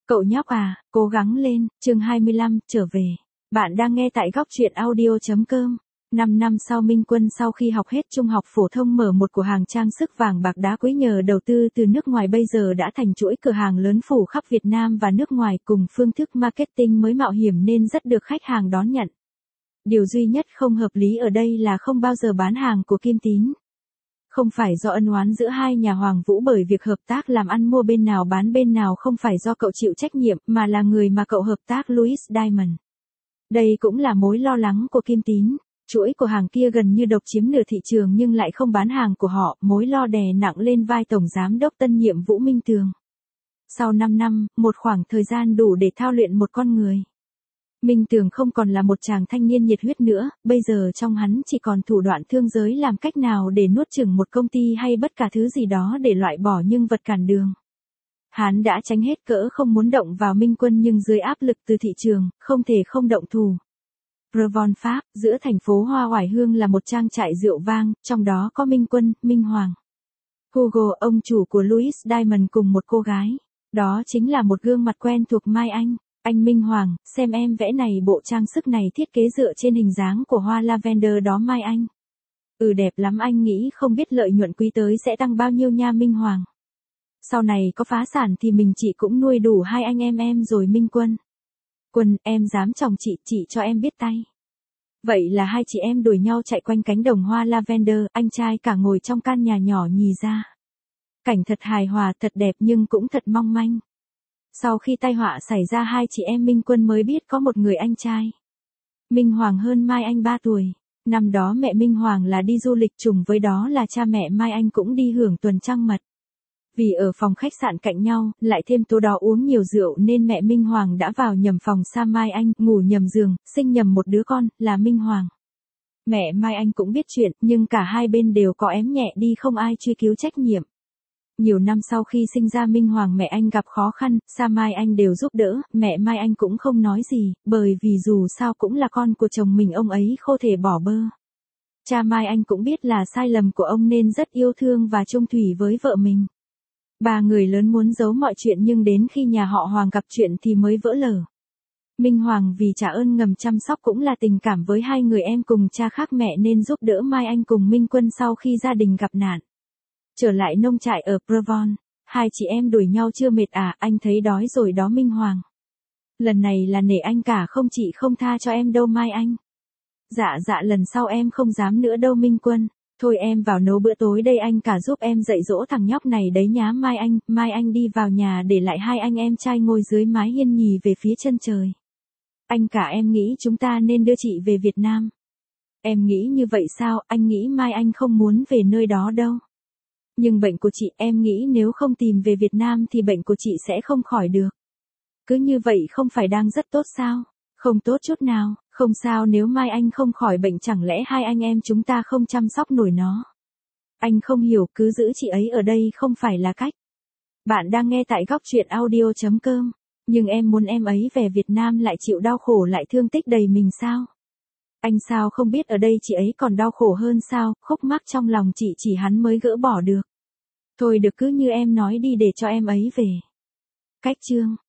Cậu nhóc à, cố gắng lên, chương 25, trở về. Bạn đang nghe tại góc truyện audio.com. 5 năm sau Minh Quân sau khi học hết trung học phổ thông mở một cửa hàng trang sức vàng bạc đá quý nhờ đầu tư từ nước ngoài bây giờ đã thành chuỗi cửa hàng lớn phủ khắp Việt Nam và nước ngoài cùng phương thức marketing mới mạo hiểm nên rất được khách hàng đón nhận. Điều duy nhất không hợp lý ở đây là không bao giờ bán hàng của Kim Tín. Không phải do ân oán giữa hai nhà Hoàng Vũ bởi việc hợp tác làm ăn mua bên nào bán bên nào không phải do cậu chịu trách nhiệm mà là người mà cậu hợp tác Louis Diamond. Đây cũng là mối lo lắng của Kim Tín. Chuỗi của hàng kia gần như độc chiếm nửa thị trường nhưng lại không bán hàng của họ, mối lo đè nặng lên vai Tổng Giám đốc tân nhiệm Vũ Minh Tường. Sau 5 năm, một khoảng thời gian đủ để thao luyện một con người. Minh Tường không còn là một chàng thanh niên nhiệt huyết nữa, bây giờ trong hắn chỉ còn thủ đoạn thương giới làm cách nào để nuốt chửng một công ty hay bất cả thứ gì đó để loại bỏ những vật cản đường. Hắn đã tránh hết cỡ không muốn động vào Minh Quân nhưng dưới áp lực từ thị trường, không thể không động thủ. Provence, Pháp, giữa thành phố Hoa Oải Hương là một trang trại rượu vang, trong đó có Minh Quân, Minh Hoàng. Hugo, ông chủ của Louis Diamond cùng một cô gái. Đó chính là một gương mặt quen thuộc Mai Anh. Anh Minh Hoàng, xem em vẽ này bộ trang sức này thiết kế dựa trên hình dáng của hoa lavender đó Mai Anh. Đẹp lắm anh nghĩ không biết lợi nhuận quý tới sẽ tăng bao nhiêu nha Minh Hoàng. Sau này có phá sản thì mình chị cũng nuôi đủ hai anh em rồi Minh Quân. Quân, em dám chồng chị cho em biết tay. Vậy là hai chị em đuổi nhau chạy quanh cánh đồng hoa lavender, anh trai cả ngồi trong căn nhà nhỏ nhì ra. Cảnh thật hài hòa, thật đẹp nhưng cũng thật mong manh. Sau khi tai họa xảy ra hai chị em Minh Quân mới biết có một người anh trai. Minh Hoàng hơn Mai Anh 3 tuổi. Năm đó mẹ Minh Hoàng là đi du lịch trùng với đó là cha mẹ Mai Anh cũng đi hưởng tuần trăng mật. Vì ở phòng khách sạn cạnh nhau, lại thêm tối đó uống nhiều rượu nên mẹ Minh Hoàng đã vào nhầm phòng xa Mai Anh, ngủ nhầm giường, sinh nhầm một đứa con, là Minh Hoàng. Mẹ Mai Anh cũng biết chuyện, nhưng cả hai bên đều có ém nhẹ đi không ai truy cứu trách nhiệm. Nhiều năm sau khi sinh ra Minh Hoàng mẹ anh gặp khó khăn, Sa Mai Anh đều giúp đỡ, mẹ Mai Anh cũng không nói gì, bởi vì dù sao cũng là con của chồng mình ông ấy không thể bỏ bơ. Cha Mai Anh cũng biết là sai lầm của ông nên rất yêu thương và chung thủy với vợ mình. Ba người lớn muốn giấu mọi chuyện nhưng đến khi nhà họ Hoàng gặp chuyện thì mới vỡ lở. Minh Hoàng vì trả ơn ngầm chăm sóc cũng là tình cảm với hai người em cùng cha khác mẹ nên giúp đỡ Mai Anh cùng Minh Quân sau khi gia đình gặp nạn. Trở lại nông trại ở Provence, hai chị em đuổi nhau chưa mệt à, anh thấy đói rồi đó Minh Hoàng. Lần này là nể anh cả không chị không tha cho em đâu Mai Anh. Dạ lần sau em không dám nữa đâu Minh Quân, thôi em vào nấu bữa tối đây anh cả giúp em dạy dỗ thằng nhóc này đấy nhá Mai Anh đi vào nhà để lại hai anh em trai ngồi dưới mái hiên nhì về phía chân trời. Anh cả em nghĩ chúng ta nên đưa chị về Việt Nam. Em nghĩ như vậy sao, anh nghĩ Mai Anh không muốn về nơi đó đâu. Nhưng bệnh của chị em nghĩ nếu không tìm về Việt Nam thì bệnh của chị sẽ không khỏi được. Cứ như vậy không phải đang rất tốt sao? Không tốt chút nào, không sao nếu Mai Anh không khỏi bệnh chẳng lẽ hai anh em chúng ta không chăm sóc nổi nó. Anh không hiểu cứ giữ chị ấy ở đây không phải là cách. Bạn đang nghe tại góc truyện audio.com, nhưng em muốn em ấy về Việt Nam lại chịu đau khổ lại thương tích đầy mình sao? Anh sao không biết ở đây chị ấy còn đau khổ hơn sao, khúc mắc trong lòng chị chỉ hắn mới gỡ bỏ được. Thôi được cứ như em nói đi để cho em ấy về. Cách chương